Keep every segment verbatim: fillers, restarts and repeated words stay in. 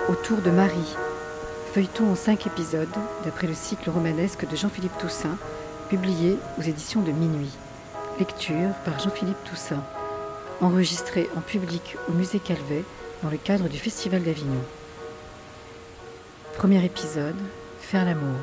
Autour de Marie, feuilleton en cinq épisodes, d'après le cycle romanesque de Jean-Philippe Toussaint, publié aux éditions de Minuit. Lecture par Jean-Philippe Toussaint. Enregistré en public au Musée Calvet dans le cadre du Festival d'Avignon. Premier épisode, faire l'amour.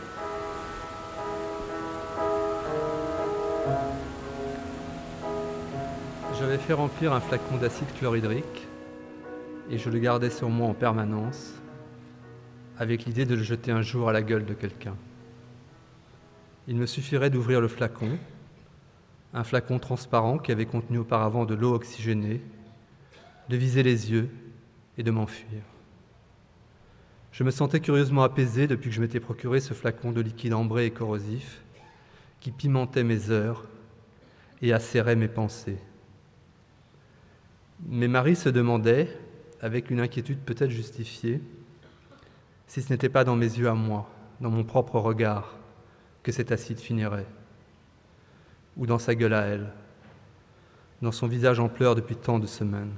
J'avais fait remplir un flacon d'acide chlorhydrique et je le gardais sur moi en permanence, avec l'idée de le jeter un jour à la gueule de quelqu'un. Il me suffirait d'ouvrir le flacon, un flacon transparent qui avait contenu auparavant de l'eau oxygénée, de viser les yeux et de m'enfuir. Je me sentais curieusement apaisé depuis que je m'étais procuré ce flacon de liquide ambré et corrosif qui pimentait mes heures et acérait mes pensées. Mais Marie se demandait, avec une inquiétude peut-être justifiée, si ce n'était pas dans mes yeux à moi, dans mon propre regard, que cet acide finirait, ou dans sa gueule à elle, dans son visage en pleurs depuis tant de semaines.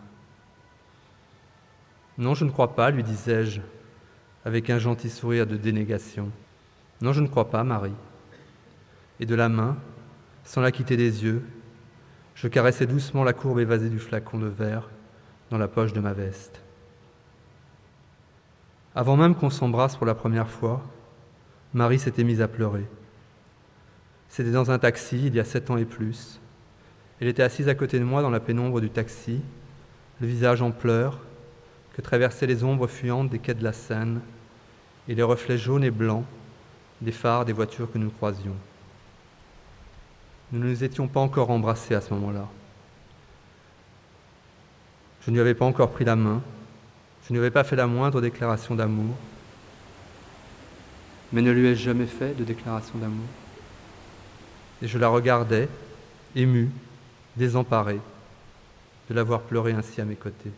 Non, je ne crois pas, lui disais-je, avec un gentil sourire de dénégation. Non, je ne crois pas, Marie. Et de la main, sans la quitter des yeux, je caressais doucement la courbe évasée du flacon de verre dans la poche de ma veste. Avant même qu'on s'embrasse pour la première fois, Marie s'était mise à pleurer. C'était dans un taxi, il y a sept ans et plus. Elle était assise à côté de moi dans la pénombre du taxi, le visage en pleurs, que traversaient les ombres fuyantes des quais de la Seine et les reflets jaunes et blancs des phares des voitures que nous croisions. Nous ne nous étions pas encore embrassés à ce moment-là. Je ne lui avais pas encore pris la main, je ne lui avais pas fait la moindre déclaration d'amour. Mais ne lui ai-je jamais fait de déclaration d'amour? Et je la regardais, ému, désemparé, de la voir pleurer ainsi à mes côtés.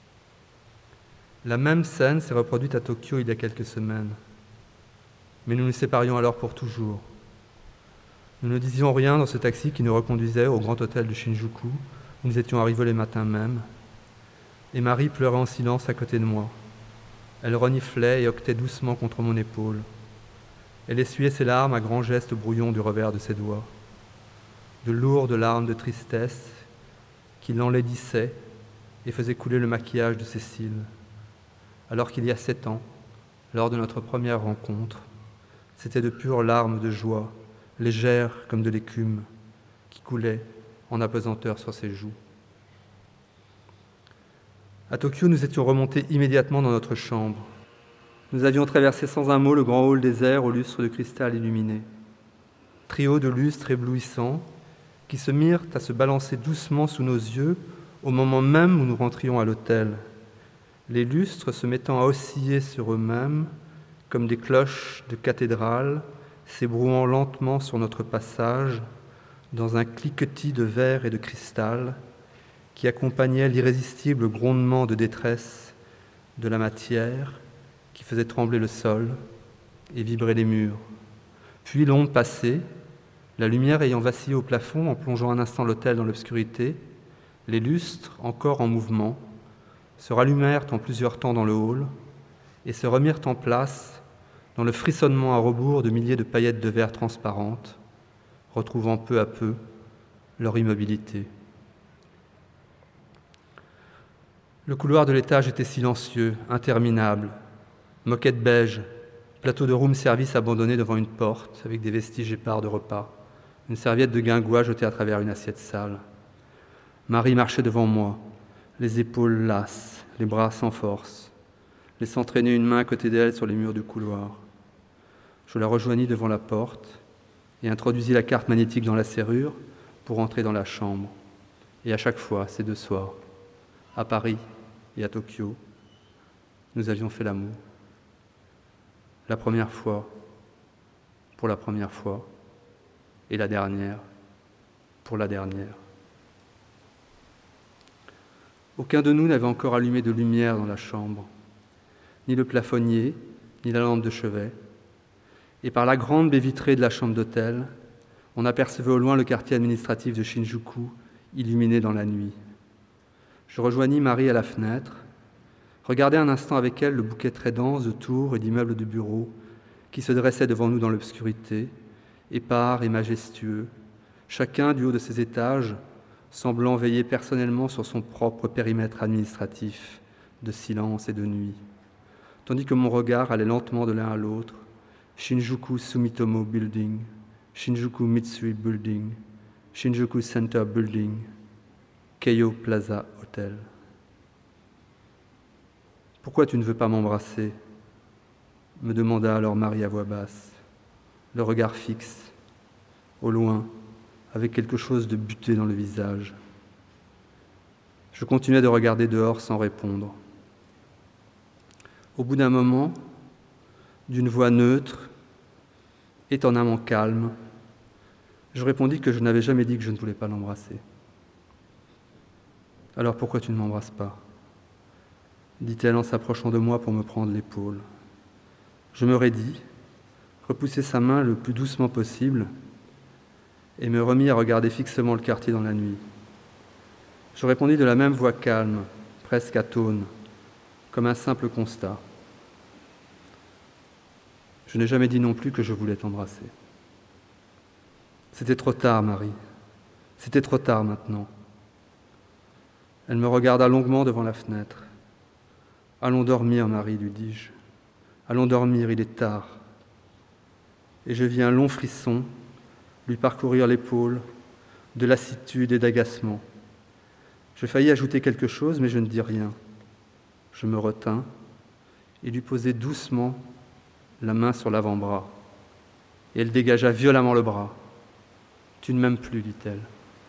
La même scène s'est reproduite à Tokyo il y a quelques semaines. Mais nous nous séparions alors pour toujours. Nous ne disions rien dans ce taxi qui nous reconduisait au grand hôtel de Shinjuku, où nous étions arrivés le matin même. Et Marie pleurait en silence à côté de moi. Elle reniflait et hoquetait doucement contre mon épaule. Elle essuyait ses larmes à grands gestes brouillons du revers de ses doigts. De lourdes larmes de tristesse qui l'enlaidissaient et faisaient couler le maquillage de ses cils. Alors qu'il y a sept ans, lors de notre première rencontre, c'était de pures larmes de joie, légères comme de l'écume, qui coulaient en apesanteur sur ses joues. À Tokyo, nous étions remontés immédiatement dans notre chambre. Nous avions traversé sans un mot le grand hall désert aux lustres de cristal illuminés. Trio de lustres éblouissants qui se mirent à se balancer doucement sous nos yeux au moment même où nous rentrions à l'hôtel. Les lustres se mettant à osciller sur eux-mêmes comme des cloches de cathédrale, s'ébrouant lentement sur notre passage dans un cliquetis de verre et de cristal qui accompagnait l'irrésistible grondement de détresse de la matière qui faisait trembler le sol et vibrer les murs. Puis l'onde passée, la lumière ayant vacillé au plafond en plongeant un instant l'hôtel dans l'obscurité, les lustres, encore en mouvement, se rallumèrent en plusieurs temps dans le hall et se remirent en place dans le frissonnement à rebours de milliers de paillettes de verre transparentes, retrouvant peu à peu leur immobilité. Le couloir de l'étage était silencieux, interminable. Moquette beige, plateau de room service abandonné devant une porte avec des vestiges épars de repas, une serviette de guingois jetée à travers une assiette sale. Marie marchait devant moi, les épaules lasses, les bras sans force, laissant traîner une main à côté d'elle sur les murs du couloir. Je la rejoignis devant la porte et introduisis la carte magnétique dans la serrure pour entrer dans la chambre. Et à chaque fois, ces deux soirs, à Paris et à Tokyo, nous avions fait l'amour. La première fois, pour la première fois, et la dernière, pour la dernière. Aucun de nous n'avait encore allumé de lumière dans la chambre, ni le plafonnier, ni la lampe de chevet. Et par la grande baie vitrée de la chambre d'hôtel, on apercevait au loin le quartier administratif de Shinjuku, illuminé dans la nuit. Je rejoignis Marie à la fenêtre, Regarder un instant avec elle le bouquet très dense de tours et d'immeubles de bureaux qui se dressaient devant nous dans l'obscurité, épars et majestueux, chacun du haut de ses étages, semblant veiller personnellement sur son propre périmètre administratif de silence et de nuit, tandis que mon regard allait lentement de l'un à l'autre, Shinjuku Sumitomo Building, Shinjuku Mitsui Building, Shinjuku Center Building, Keio Plaza Hotel. « Pourquoi tu ne veux pas m'embrasser ?» me demanda alors Marie à voix basse, le regard fixe, au loin, avec quelque chose de buté dans le visage. Je continuais de regarder dehors sans répondre. Au bout d'un moment, d'une voix neutre, étonnamment calme, je répondis que je n'avais jamais dit que je ne voulais pas l'embrasser. « Alors pourquoi tu ne m'embrasses pas ?» dit-elle en s'approchant de moi pour me prendre l'épaule. Je me raidis, repoussai sa main le plus doucement possible et me remis à regarder fixement le quartier dans la nuit. Je répondis de la même voix calme, presque atone, comme un simple constat. Je n'ai jamais dit non plus que je voulais t'embrasser. C'était trop tard, Marie. C'était trop tard maintenant. Elle me regarda longuement devant la fenêtre. « Allons dormir, Marie, lui dis-je. Allons dormir, il est tard. » Et je vis un long frisson lui parcourir l'épaule, de lassitude et d'agacement. Je faillis ajouter quelque chose, mais je ne dis rien. Je me retins et lui posai doucement la main sur l'avant-bras. Et elle dégagea violemment le bras. « Tu ne m'aimes plus, dit-elle. »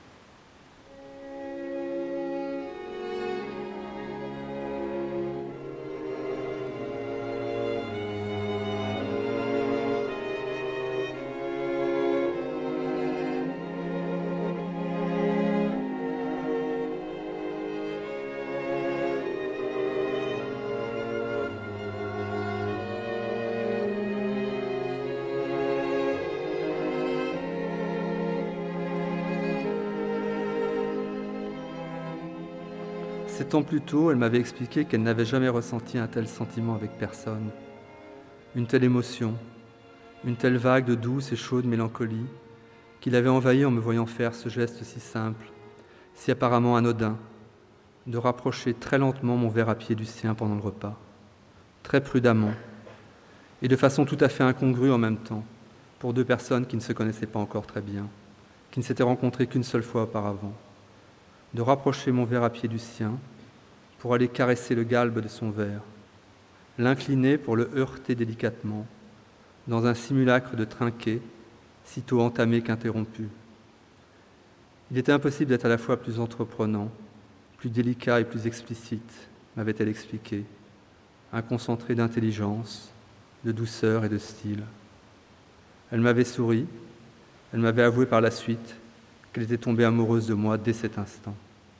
Sept ans plus tôt, elle m'avait expliqué qu'elle n'avait jamais ressenti un tel sentiment avec personne, une telle émotion, une telle vague de douce et chaude mélancolie qui l'avait envahie en me voyant faire ce geste si simple, si apparemment anodin, de rapprocher très lentement mon verre à pied du sien pendant le repas, très prudemment, et de façon tout à fait incongrue en même temps, pour deux personnes qui ne se connaissaient pas encore très bien, qui ne s'étaient rencontrées qu'une seule fois auparavant, de rapprocher mon verre à pied du sien pour aller caresser le galbe de son verre, l'incliner pour le heurter délicatement, dans un simulacre de trinquet, sitôt entamé qu'interrompu. Il était impossible d'être à la fois plus entreprenant, plus délicat et plus explicite, m'avait-elle expliqué, un concentré d'intelligence, de douceur et de style. Elle m'avait souri, elle m'avait avoué par la suite qu'elle était tombée amoureuse de moi dès cet instant.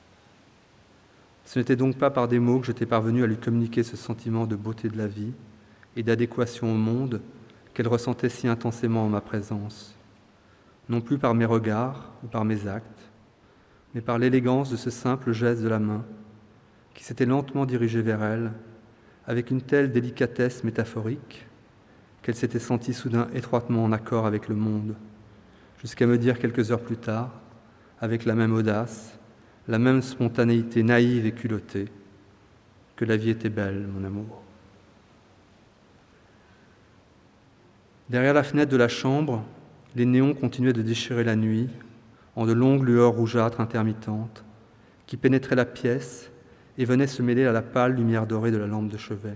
Ce n'était donc pas par des mots que j'étais parvenu à lui communiquer ce sentiment de beauté de la vie et d'adéquation au monde qu'elle ressentait si intensément en ma présence, non plus par mes regards ou par mes actes, mais par l'élégance de ce simple geste de la main qui s'était lentement dirigé vers elle avec une telle délicatesse métaphorique qu'elle s'était sentie soudain étroitement en accord avec le monde, jusqu'à me dire quelques heures plus tard, avec la même audace, la même spontanéité naïve et culottée, que la vie était belle, mon amour. Derrière la fenêtre de la chambre, les néons continuaient de déchirer la nuit en de longues lueurs rougeâtres intermittentes qui pénétraient la pièce et venaient se mêler à la pâle lumière dorée de la lampe de chevet.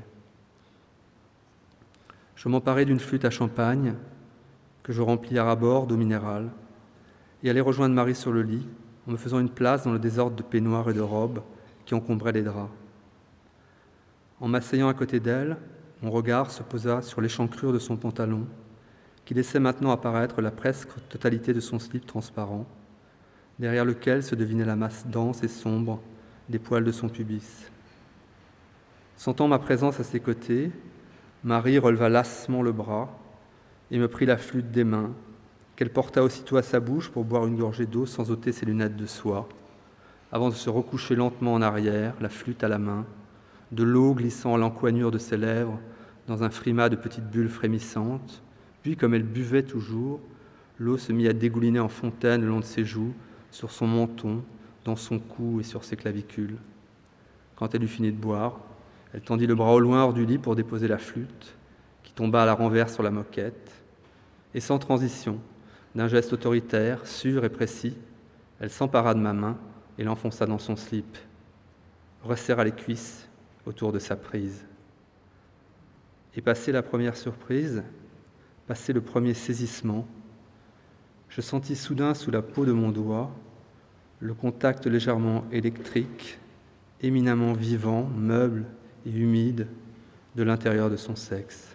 Je m'emparai d'une flûte à champagne que je remplis à ras-bord d'eau minérale et allai rejoindre Marie sur le lit en me faisant une place dans le désordre de peignoirs et de robes qui encombraient les draps. En m'asseyant à côté d'elle, mon regard se posa sur l'échancrure de son pantalon qui laissait maintenant apparaître la presque totalité de son slip transparent, derrière lequel se devinait la masse dense et sombre des poils de son pubis. Sentant ma présence à ses côtés, Marie releva lassement le bras et me prit la flûte des mains, qu'elle porta aussitôt à sa bouche pour boire une gorgée d'eau sans ôter ses lunettes de soie, avant de se recoucher lentement en arrière, la flûte à la main, de l'eau glissant à l'encoignure de ses lèvres dans un frimas de petites bulles frémissantes. Puis, comme elle buvait toujours, l'eau se mit à dégouliner en fontaine le long de ses joues, sur son menton, dans son cou et sur ses clavicules. Quand elle eut fini de boire, elle tendit le bras au loin hors du lit pour déposer la flûte, qui tomba à la renverse sur la moquette, et sans transition, d'un geste autoritaire, sûr et précis, elle s'empara de ma main et l'enfonça dans son slip, resserra les cuisses autour de sa prise. Et passé la première surprise, passé le premier saisissement, je sentis soudain sous la peau de mon doigt le contact légèrement électrique, éminemment vivant, meuble et humide de l'intérieur de son sexe.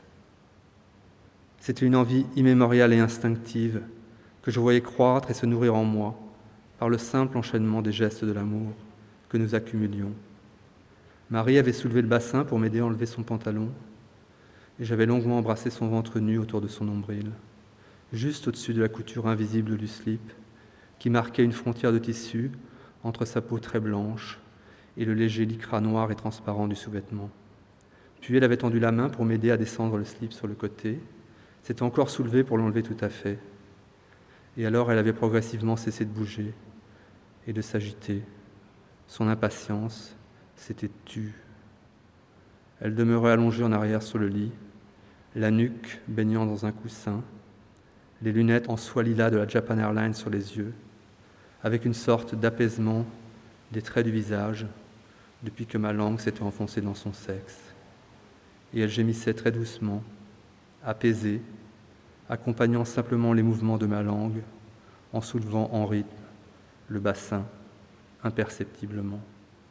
C'était une envie immémoriale et instinctive que je voyais croître et se nourrir en moi par le simple enchaînement des gestes de l'amour que nous accumulions. Marie avait soulevé le bassin pour m'aider à enlever son pantalon et j'avais longuement embrassé son ventre nu autour de son nombril, juste au-dessus de la couture invisible du slip qui marquait une frontière de tissu entre sa peau très blanche et le léger lycra noir et transparent du sous-vêtement. Puis elle avait tendu la main pour m'aider à descendre le slip sur le côté, s'était encore soulevée pour l'enlever tout à fait. Et alors elle avait progressivement cessé de bouger et de s'agiter. Son impatience s'était tue. Elle demeurait allongée en arrière sur le lit, la nuque baignant dans un coussin, les lunettes en soie lilas de la Japan Airlines sur les yeux, avec une sorte d'apaisement des traits du visage depuis que ma langue s'était enfoncée dans son sexe. Et elle gémissait très doucement, apaisée, accompagnant simplement les mouvements de ma langue, en soulevant en rythme le bassin imperceptiblement.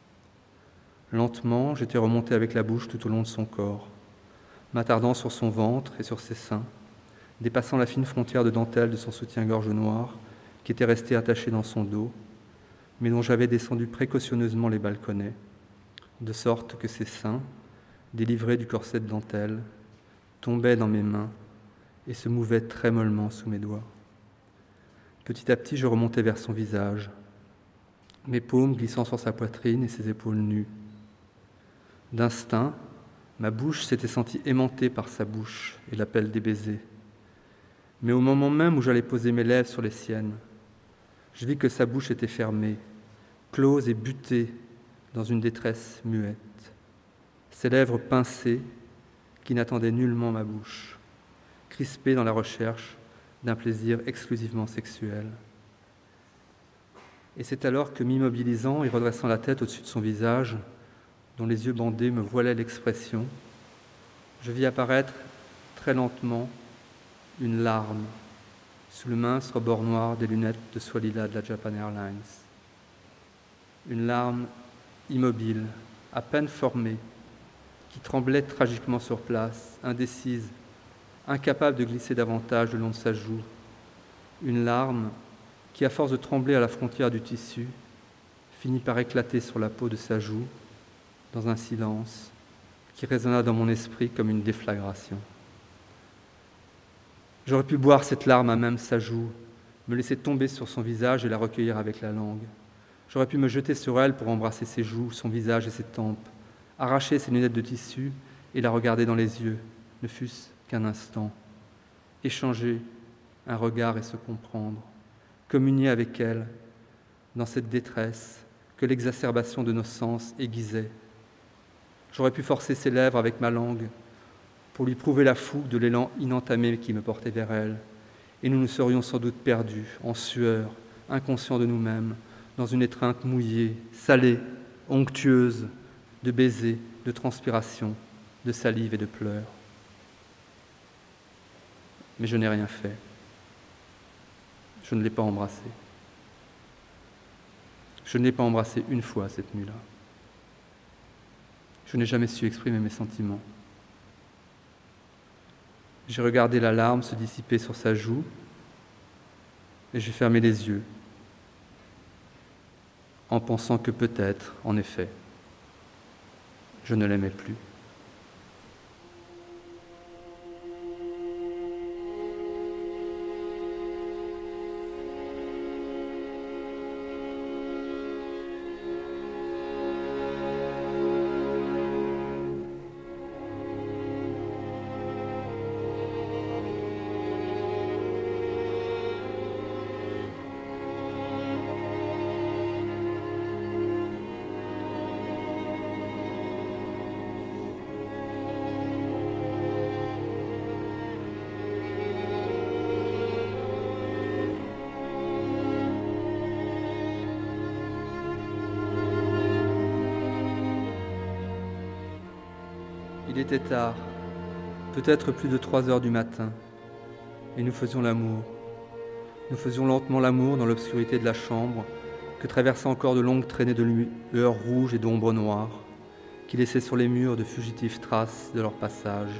Lentement, j'étais remonté avec la bouche tout au long de son corps, m'attardant sur son ventre et sur ses seins, dépassant la fine frontière de dentelle de son soutien-gorge noir qui était resté attaché dans son dos, mais dont j'avais descendu précautionneusement les balconnets, de sorte que ses seins, délivrés du corset de dentelle, tombaient dans mes mains et se mouvaient très mollement sous mes doigts. Petit à petit, je remontais vers son visage, mes paumes glissant sur sa poitrine et ses épaules nues. D'instinct, ma bouche s'était sentie aimantée par sa bouche et l'appel des baisers. Mais au moment même où j'allais poser mes lèvres sur les siennes, je vis que sa bouche était fermée, close et butée dans une détresse muette. Ses lèvres pincées, qui n'attendaient nullement ma bouche, crispées dans la recherche d'un plaisir exclusivement sexuel. Et c'est alors que, m'immobilisant et redressant la tête au-dessus de son visage, dont les yeux bandés me voilaient l'expression, je vis apparaître très lentement une larme sous le mince rebord noir des lunettes de soie lilas de la Japan Airlines. Une larme immobile, à peine formée, qui tremblait tragiquement sur place, indécise, incapable de glisser davantage le long de sa joue. Une larme qui, à force de trembler à la frontière du tissu, finit par éclater sur la peau de sa joue, dans un silence qui résonna dans mon esprit comme une déflagration. J'aurais pu boire cette larme à même sa joue, me laisser tomber sur son visage et la recueillir avec la langue. J'aurais pu me jeter sur elle pour embrasser ses joues, son visage et ses tempes, arracher ses lunettes de tissu et la regarder dans les yeux, ne fût-ce qu'un instant, échanger un regard et se comprendre, communier avec elle dans cette détresse que l'exacerbation de nos sens aiguisait. J'aurais pu forcer ses lèvres avec ma langue pour lui prouver la fougue de l'élan inentamé qui me portait vers elle, et nous nous serions sans doute perdus, en sueur, inconscients de nous-mêmes, dans une étreinte mouillée, salée, onctueuse, de baisers, de transpiration, de salive et de pleurs. Mais je n'ai rien fait. Je ne l'ai pas embrassé. Je ne l'ai pas embrassé une fois cette nuit-là. Je n'ai jamais su exprimer mes sentiments. J'ai regardé la larme se dissiper sur sa joue et j'ai fermé les yeux en pensant que peut-être, en effet, je ne l'aimais plus. Il était tard, peut-être plus de trois heures du matin, et nous faisions l'amour. Nous faisions lentement l'amour dans l'obscurité de la chambre, que traversaient encore de longues traînées de lueur rouge et d'ombre noire, qui laissaient sur les murs de fugitives traces de leur passage.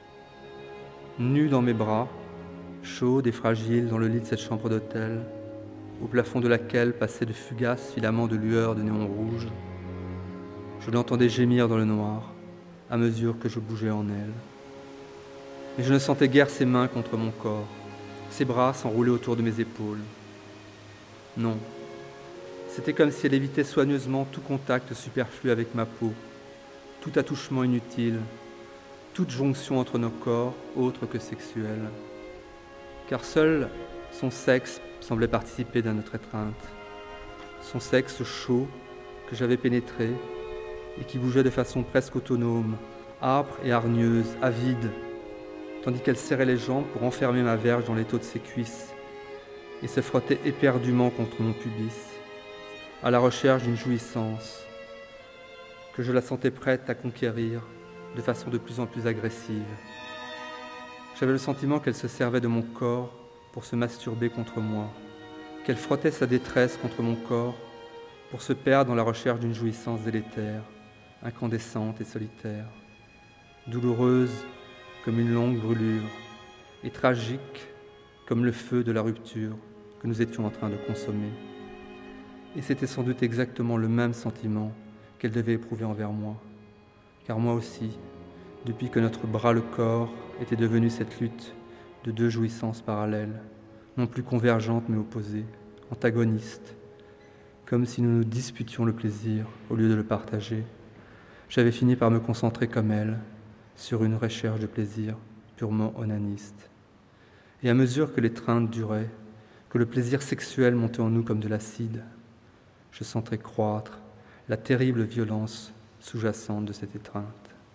Nue dans mes bras, chaude et fragile dans le lit de cette chambre d'hôtel, au plafond de laquelle passaient de fugaces filaments de lueur de néon rouge, je l'entendais gémir dans le noir, à mesure que je bougeais en elle. Mais je ne sentais guère ses mains contre mon corps, ses bras s'enroulaient autour de mes épaules. Non, c'était comme si elle évitait soigneusement tout contact superflu avec ma peau, tout attouchement inutile, toute jonction entre nos corps autre que sexuelle. Car seul son sexe semblait participer de notre étreinte. Son sexe chaud que j'avais pénétré et qui bougeait de façon presque autonome, âpre et hargneuse, avide, tandis qu'elle serrait les jambes pour enfermer ma verge dans l'étau de ses cuisses et se frottait éperdument contre mon pubis, à la recherche d'une jouissance que je la sentais prête à conquérir de façon de plus en plus agressive. J'avais le sentiment qu'elle se servait de mon corps pour se masturber contre moi, qu'elle frottait sa détresse contre mon corps pour se perdre dans la recherche d'une jouissance délétère, incandescente et solitaire, douloureuse comme une longue brûlure et tragique comme le feu de la rupture que nous étions en train de consommer. Et c'était sans doute exactement le même sentiment qu'elle devait éprouver envers moi, car moi aussi, depuis que notre bras-le-corps était devenu cette lutte de deux jouissances parallèles, non plus convergentes mais opposées, antagonistes, comme si nous nous disputions le plaisir au lieu de le partager, j'avais fini par me concentrer comme elle sur une recherche de plaisir purement onaniste. Et à mesure que l'étreinte durait, que le plaisir sexuel montait en nous comme de l'acide, je sentais croître la terrible violence sous-jacente de cette étreinte.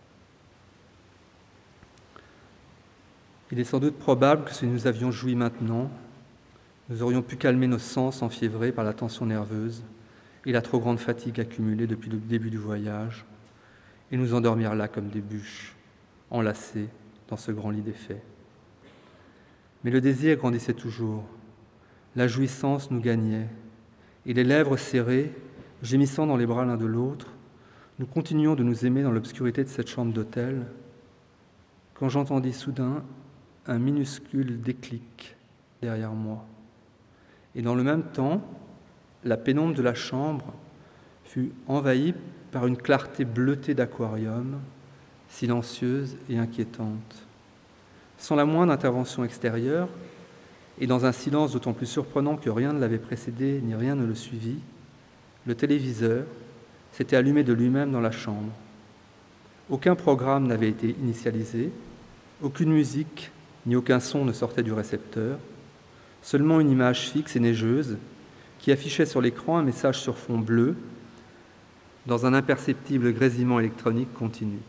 Il est sans doute probable que si nous avions joui maintenant, nous aurions pu calmer nos sens enfiévrés par la tension nerveuse et la trop grande fatigue accumulée depuis le début du voyage, et nous endormir là comme des bûches, enlacés dans ce grand lit défait. Mais le désir grandissait toujours, la jouissance nous gagnait, et les lèvres serrées, gémissant dans les bras l'un de l'autre, nous continuions de nous aimer dans l'obscurité de cette chambre d'hôtel, quand j'entendis soudain un minuscule déclic derrière moi. Et dans le même temps, la pénombre de la chambre fut envahie par une clarté bleutée d'aquarium, silencieuse et inquiétante. Sans la moindre intervention extérieure, et dans un silence d'autant plus surprenant que rien ne l'avait précédé ni rien ne le suivit, le téléviseur s'était allumé de lui-même dans la chambre. Aucun programme n'avait été initialisé, aucune musique ni aucun son ne sortait du récepteur, seulement une image fixe et neigeuse qui affichait sur l'écran un message sur fond bleu dans un imperceptible grésillement électronique continu.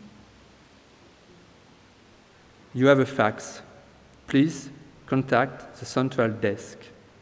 You have a fax. Please contact the central desk.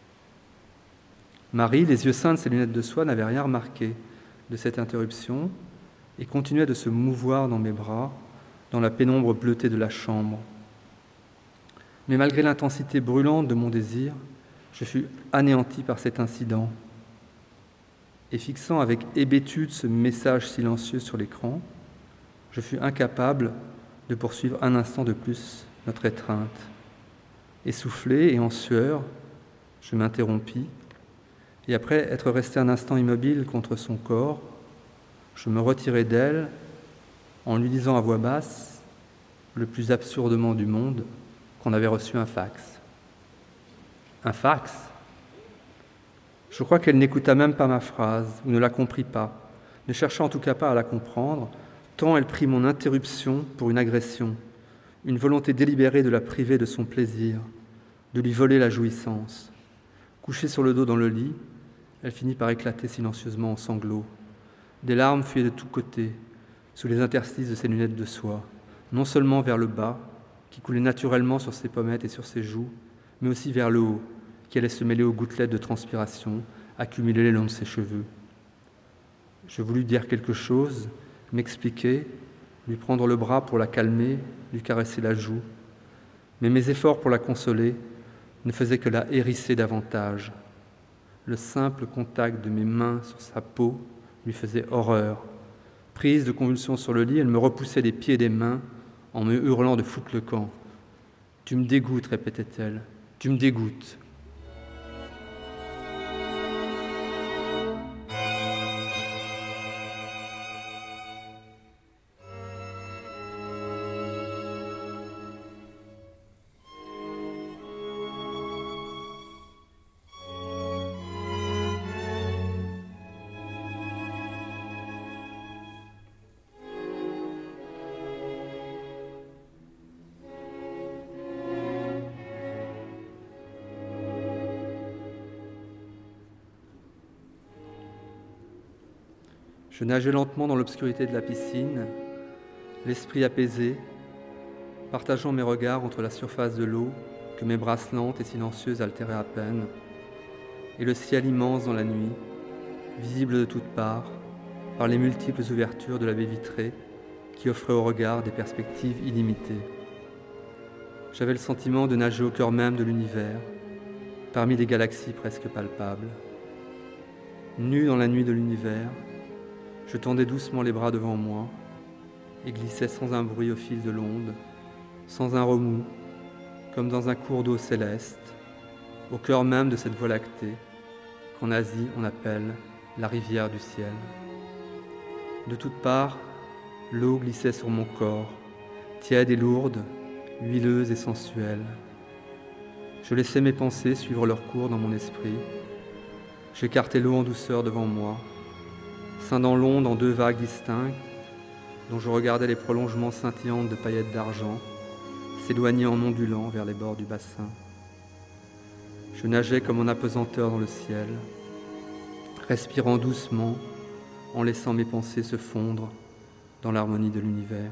Marie, les yeux ceints de ses lunettes de soie, n'avait rien remarqué de cette interruption et continuait de se mouvoir dans mes bras, dans la pénombre bleutée de la chambre. Mais malgré l'intensité brûlante de mon désir, je fus anéanti par cet incident. Et fixant avec hébétude ce message silencieux sur l'écran, je fus incapable de poursuivre un instant de plus notre étreinte. Essoufflé et en sueur, je m'interrompis, et après être resté un instant immobile contre son corps, je me retirai d'elle en lui disant à voix basse, le plus absurdement du monde, qu'on avait reçu un fax. Un fax ? Je crois qu'elle n'écouta même pas ma phrase, ou ne la comprit pas, ne chercha en tout cas pas à la comprendre, tant elle prit mon interruption pour une agression, une volonté délibérée de la priver de son plaisir, de lui voler la jouissance. Couchée sur le dos dans le lit, elle finit par éclater silencieusement en sanglots. Des larmes fuyaient de tous côtés, sous les interstices de ses lunettes de soie, non seulement vers le bas, qui coulait naturellement sur ses pommettes et sur ses joues, mais aussi vers le haut, qui allait se mêler aux gouttelettes de transpiration accumulées le long de ses cheveux. Je voulus dire quelque chose, m'expliquer, lui prendre le bras pour la calmer, lui caresser la joue. Mais mes efforts pour la consoler ne faisaient que la hérisser davantage. Le simple contact de mes mains sur sa peau lui faisait horreur. Prise de convulsions sur le lit, elle me repoussait des pieds et des mains en me hurlant de foutre le camp. « Tu me dégoûtes », répétait-elle, « tu me dégoûtes ». Je nageais lentement dans l'obscurité de la piscine, l'esprit apaisé, partageant mes regards entre la surface de l'eau, que mes brasses lentes et silencieuses altéraient à peine, et le ciel immense dans la nuit, visible de toutes parts, par les multiples ouvertures de la baie vitrée qui offraient au regard des perspectives illimitées. J'avais le sentiment de nager au cœur même de l'univers, parmi des galaxies presque palpables. Nu dans la nuit de l'univers, je tendais doucement les bras devant moi et glissais sans un bruit au fil de l'onde, sans un remous, comme dans un cours d'eau céleste, au cœur même de cette voie lactée qu'en Asie on appelle la rivière du ciel. De toutes parts, l'eau glissait sur mon corps, tiède et lourde, huileuse et sensuelle. Je laissais mes pensées suivre leur cours dans mon esprit. J'écartais l'eau en douceur devant moi, scindant l'onde en deux vagues distinctes, dont je regardais les prolongements scintillants de paillettes d'argent, s'éloigner en ondulant vers les bords du bassin. Je nageais comme en apesanteur dans le ciel, respirant doucement, en laissant mes pensées se fondre dans l'harmonie de l'univers.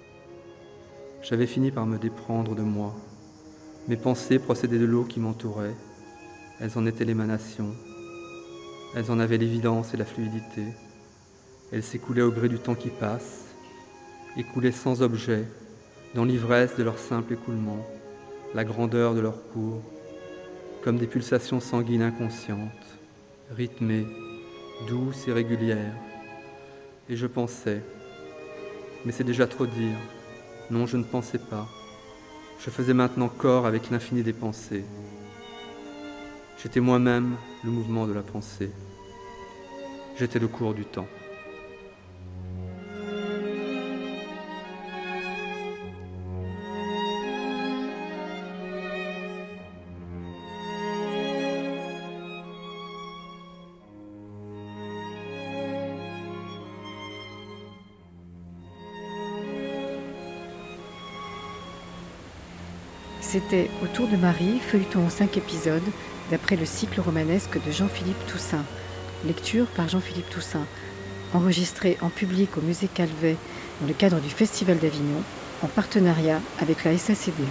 J'avais fini par me déprendre de moi. Mes pensées procédaient de l'eau qui m'entourait. Elles en étaient l'émanation. Elles en avaient l'évidence et la fluidité. Elles s'écoulaient au gré du temps qui passe, écoulaient sans objet, dans l'ivresse de leur simple écoulement, la grandeur de leur cours, comme des pulsations sanguines inconscientes, rythmées, douces et régulières. Et je pensais, mais c'est déjà trop dire, non, je ne pensais pas. Je faisais maintenant corps avec l'infini des pensées. J'étais moi-même le mouvement de la pensée. J'étais le cours du temps. C'était Autour de Marie, feuilleton en cinq épisodes, d'après le cycle romanesque de Jean-Philippe Toussaint. Lecture par Jean-Philippe Toussaint. Enregistré en public au Musée Calvet dans le cadre du Festival d'Avignon, en partenariat avec la S A C D.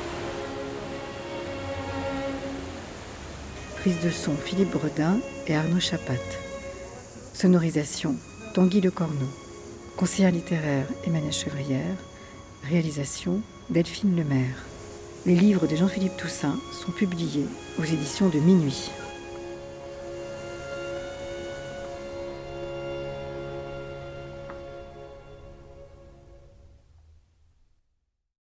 Prise de son Philippe Bredin et Arnaud Chapat. Sonorisation Tanguy Lecornu. Conseillère littéraire Emmanuelle Chevrière. Réalisation Delphine Lemaire. Les livres de Jean-Philippe Toussaint sont publiés aux éditions de Minuit.